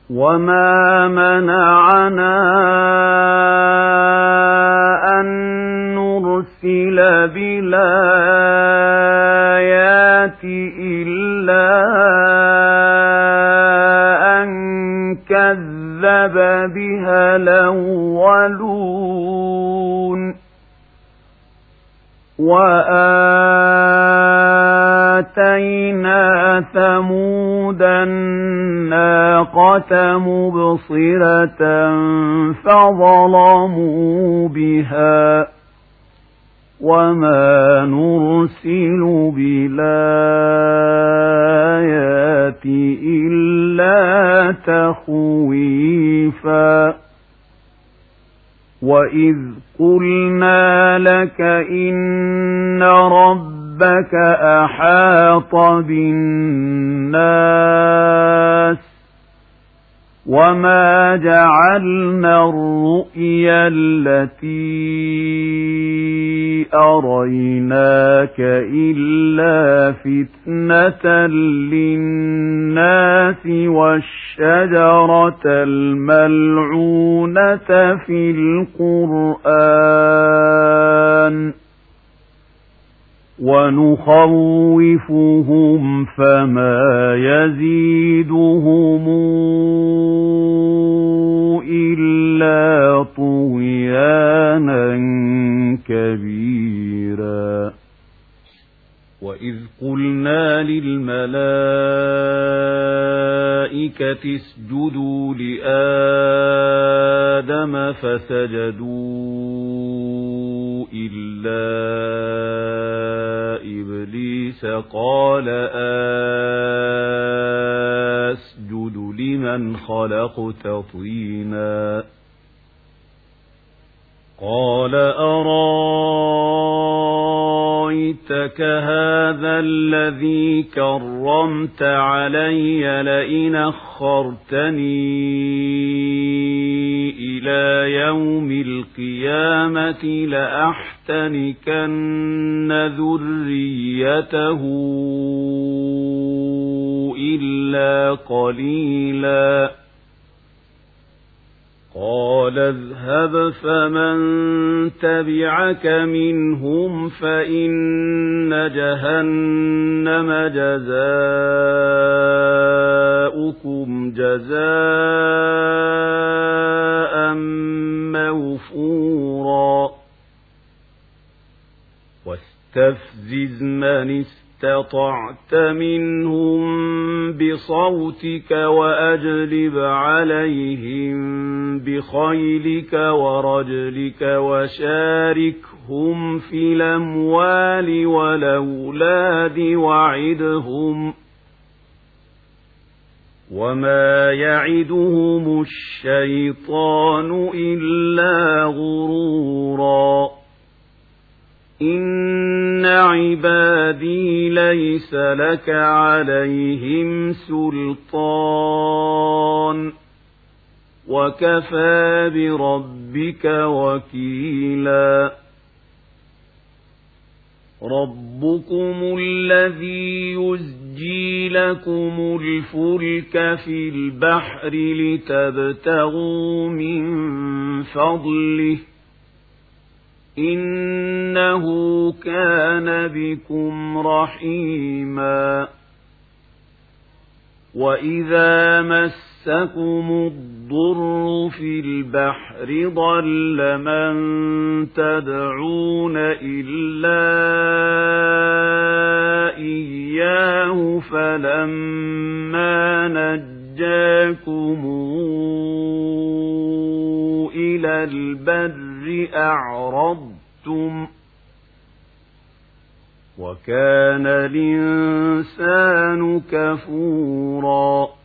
وما منعنا أن نرسل بالآيات إلا أن كذب بها الأولون وآتينا ثمود الناقة مبصرة فظلموا بها وما نرسل بالآيات إلا تخويفا وإذ قلنا لك إن ربك أحاط بالناس وما جعلنا الرؤيا التي أريناك إلا فتنة للناس والشجرة الملعونة في القرآن ونخوفهم فما يزيدهم إلا طغيانا كبيرا وإذ قلنا للملائكة اسجدوا لآدم فسجدوا إلا إبليس قال أسجد لمن خلقت طينا قال أرأيتك هذا الذي كرمت علي لئن أخرتني إلى يوم القيامة لأحتنكن ذريته إلا قليلا قال اذهب فمن تبعك منهم فإن جهنم جزاؤكم جزاء موفورا واستفزز من استطعت منهم بصوتك وأجلب عليهم بخيلك ورجلك وشاركهم في الأموال والأولاد وعدهم وما يعدهم الشيطان إلا غرورا إن عبادي ليس لك عليهم سلطان وكفى بربك وكيلا ربكم الذي يزجي لكم الفلك في البحر لتبتغوا من فضله إنه كان بكم رحيما وإذا مسكم الضر في البحر ضل من تدعون إلا إياه فلما نجاكم إلى البر أعرضتم وكان الإنسان كفورا